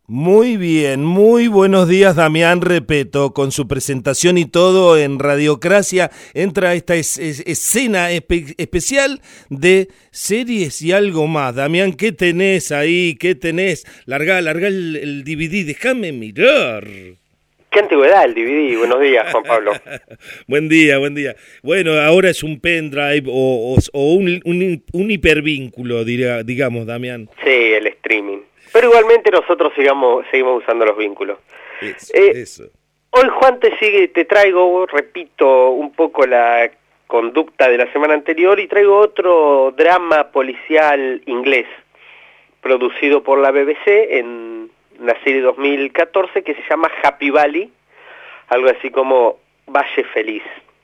Muy bien, muy buenos días, Damián Repetto, con su presentación y todo en Radiocracia. Entra esta escena especial de series y algo más. Damián, ¿qué tenés ahí? ¿Qué tenés? Largá el DVD, déjame mirar. ¿Qué antigüedad el DVD? Buenos días, Juan Pablo. Buen día. Bueno, ahora es un pendrive o un hipervínculo, digamos, Damián. Sí, el streaming. Pero igualmente nosotros seguimos usando los vínculos. Eso. Hoy, Juan, te traigo, repito, un poco la conducta de la semana anterior y traigo otro drama policial inglés, producido por la BBC en una serie 2014 que se llama Happy Valley, algo así como Valle Feliz.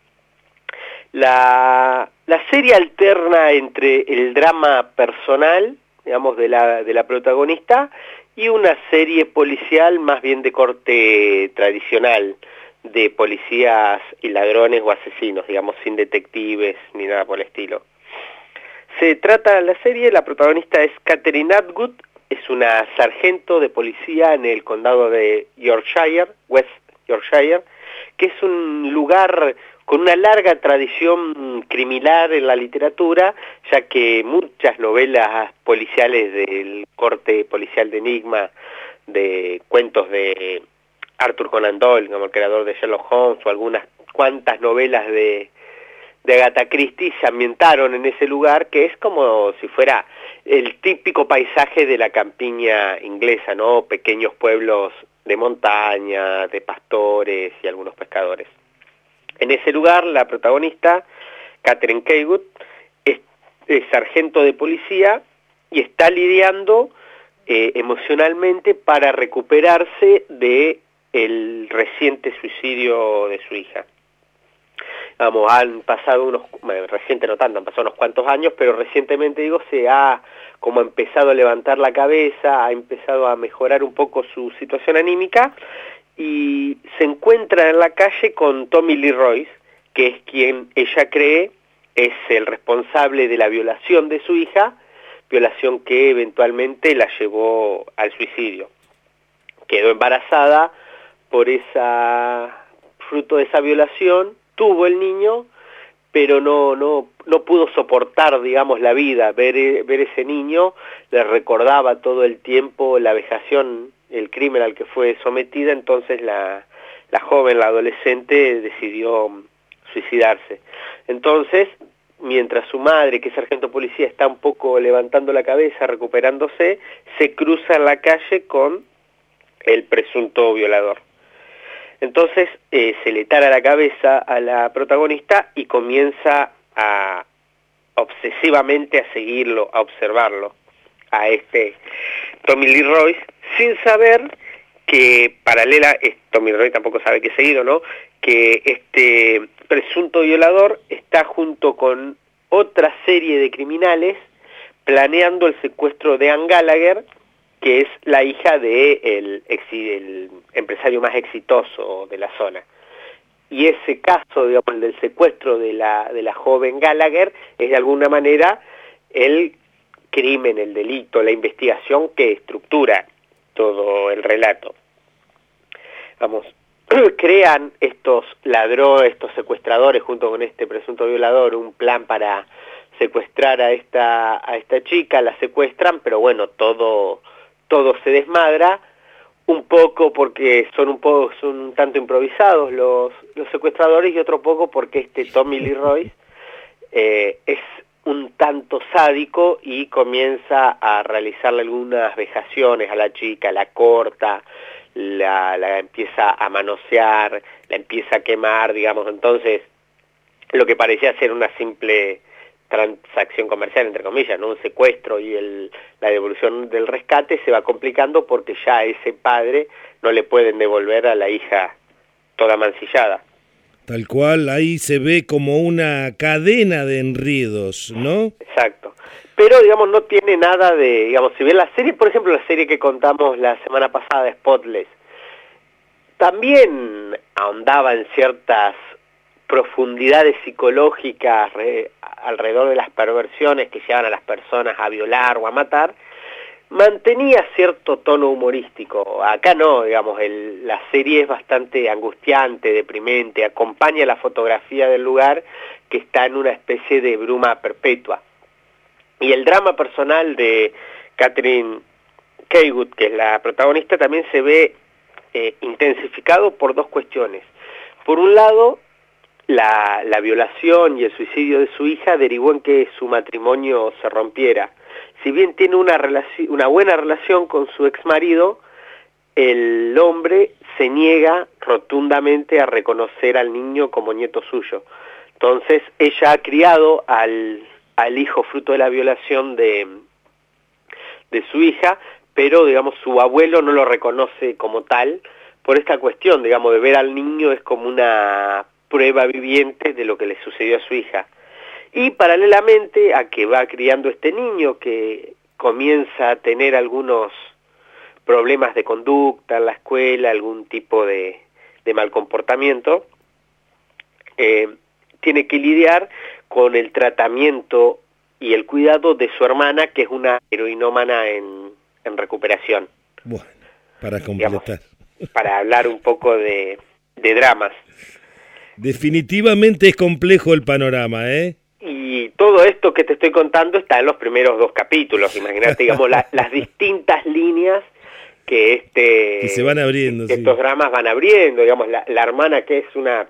La serie alterna entre el drama personal, digamos, de la protagonista, y una serie policial más bien de corte tradicional, de policías y ladrones o asesinos, digamos, sin detectives ni nada por el estilo. Se trata de la serie, la protagonista es Catherine Atwood, es una sargento de policía en el condado de Yorkshire, West Yorkshire, que es un lugar con una larga tradición criminal en la literatura, ya que muchas novelas policiales del corte policial de enigma, de cuentos de Arthur Conan Doyle, como el creador de Sherlock Holmes, o algunas cuantas novelas de Agatha Christie se ambientaron en ese lugar, que es como si fuera el típico paisaje de la campiña inglesa, ¿no? Pequeños pueblos de montaña, de pastores y algunos pescadores. En ese lugar, la protagonista, Catherine Kaywood, es sargento de policía y está lidiando emocionalmente para recuperarse de el reciente suicidio de su hija. Vamos, han pasado reciente no tanto, han pasado unos cuantos años, pero recientemente, digo, se ha como empezado a levantar la cabeza, ha empezado a mejorar un poco su situación anímica, y se encuentra en la calle con Tommy Lee Royce, que es quien ella cree es el responsable de la violación de su hija, violación que eventualmente la llevó al suicidio. Quedó embarazada fruto de esa violación, tuvo el niño, pero no pudo soportar, digamos, la vida, ver ese niño, le recordaba todo el tiempo la vejación, el crimen al que fue sometida. Entonces la joven, la adolescente, decidió suicidarse. Entonces, mientras su madre, que es sargento policía, está un poco levantando la cabeza, recuperándose, se cruza en la calle con el presunto violador. Entonces se le tara la cabeza a la protagonista y comienza obsesivamente a seguirlo, a observarlo, a este Tommy Lee Royce, sin saber que Tommy Lee Royce tampoco sabe que es seguido, ¿no? Que este presunto violador está junto con otra serie de criminales planeando el secuestro de Anne Gallagher, que es la hija de el empresario más exitoso de la zona. Y ese caso, digamos, el del secuestro de la joven Gallagher, es de alguna manera el crimen, el delito, la investigación que estructura todo el relato. Vamos, crean estos ladrones, estos secuestradores, junto con este presunto violador, un plan para secuestrar a esta chica, la secuestran, pero bueno, todo se desmadra, un poco porque son un tanto improvisados los secuestradores, y otro poco porque este Tommy Lee Royce es un tanto sádico y comienza a realizarle algunas vejaciones a la chica, la corta, la empieza a manosear, la empieza a quemar, digamos. Entonces, lo que parecía ser una simple transacción comercial, entre comillas, ¿no? Un secuestro y la devolución del rescate, se va complicando porque ya a ese padre no le pueden devolver a la hija toda mancillada. Tal cual, ahí se ve como una cadena de enredos, ¿no? Exacto. Pero, digamos, no tiene nada de, digamos, si ven la serie, por ejemplo, la serie que contamos la semana pasada, Spotless, también ahondaba en ciertas profundidades psicológicas alrededor de las perversiones que llevan a las personas a violar o a matar. mantenía cierto tono humorístico. Acá no, digamos, la serie es bastante angustiante, deprimente, acompaña la fotografía del lugar que está en una especie de bruma perpetua. Y el drama personal de Catherine Kaywood, que es la protagonista, también se ve intensificado por dos cuestiones. Por un lado, la violación y el suicidio de su hija derivó en que su matrimonio se rompiera. Si bien tiene una buena relación con su exmarido, el hombre se niega rotundamente a reconocer al niño como nieto suyo. Entonces ella ha criado al hijo fruto de la violación de su hija, pero digamos su abuelo no lo reconoce como tal por esta cuestión, digamos, de ver al niño es como una prueba viviente de lo que le sucedió a su hija. Y paralelamente a que va criando este niño que comienza a tener algunos problemas de conducta en la escuela, algún tipo de mal comportamiento, tiene que lidiar con el tratamiento y el cuidado de su hermana, que es una heroinómana en recuperación. Bueno, para completar. Digamos, para hablar un poco de dramas. Definitivamente es complejo el panorama, ¿eh? Y todo esto que te estoy contando está en los primeros 2 capítulos. Imagínate, digamos, las distintas líneas que se van abriendo, estos dramas van abriendo. Digamos, la hermana, que es una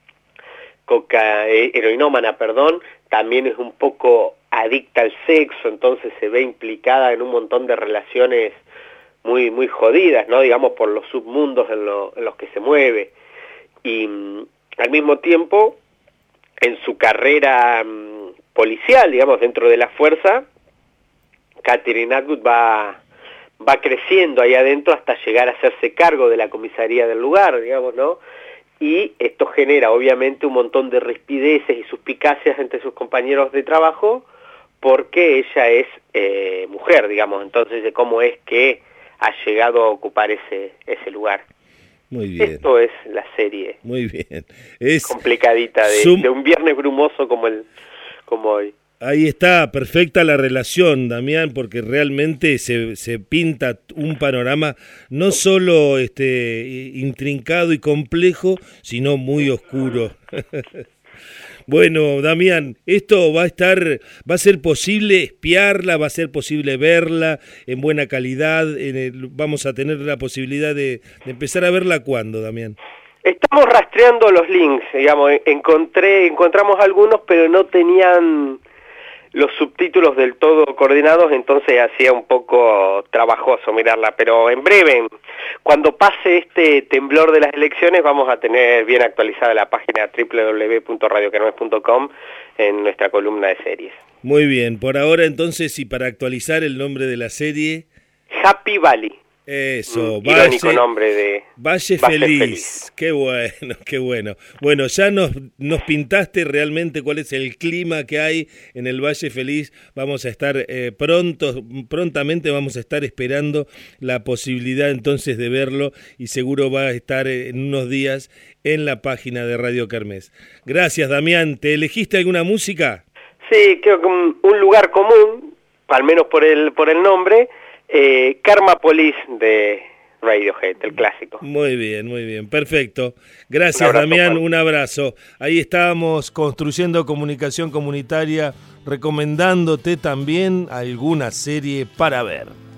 heroinómana, también es un poco adicta al sexo, entonces se ve implicada en un montón de relaciones muy, muy jodidas, ¿no? Digamos, por los submundos en los que se mueve. Y al mismo tiempo, en su carrera policial, digamos, dentro de la fuerza, Catherine Atwood va creciendo ahí adentro hasta llegar a hacerse cargo de la comisaría del lugar, digamos, ¿no? Y esto genera obviamente un montón de rispideces y suspicacias entre sus compañeros de trabajo, porque ella es mujer, digamos, entonces de cómo es que ha llegado a ocupar ese lugar. Muy bien. Esto es la serie. Muy bien. Es complicadita de un viernes brumoso como hoy. Ahí está, perfecta la relación, Damián, porque realmente se pinta un panorama no solo intrincado y complejo, sino muy oscuro. Bueno, Damián, esto va a ser posible espiarla, va a ser posible verla en buena calidad, vamos a tener la posibilidad de empezar a verla ¿cuándo, Damián? Estamos rastreando los links, digamos, encontramos algunos, pero no tenían los subtítulos del todo coordinados, entonces hacía un poco trabajoso mirarla, pero en breve, cuando pase este temblor de las elecciones, vamos a tener bien actualizada la página www.radiokermes.com en nuestra columna de series. Muy bien, por ahora entonces, y para actualizar el nombre de la serie... Happy Valley. Eso, irónico nombre de Valle Feliz. Qué bueno, qué bueno. Bueno, ya nos pintaste realmente cuál es el clima que hay en el Valle Feliz. Vamos a estar prontamente vamos a estar esperando la posibilidad entonces de verlo y seguro va a estar en unos días en la página de Radio Kermés. Gracias, Damián. ¿Te elegiste alguna música? Sí, creo que un lugar común, al menos por el nombre. Karma Police de Radiohead, el clásico. Muy bien, perfecto. Gracias, Damián, Juan. Un abrazo. Ahí estábamos construyendo comunicación comunitaria, recomendándote también alguna serie para ver.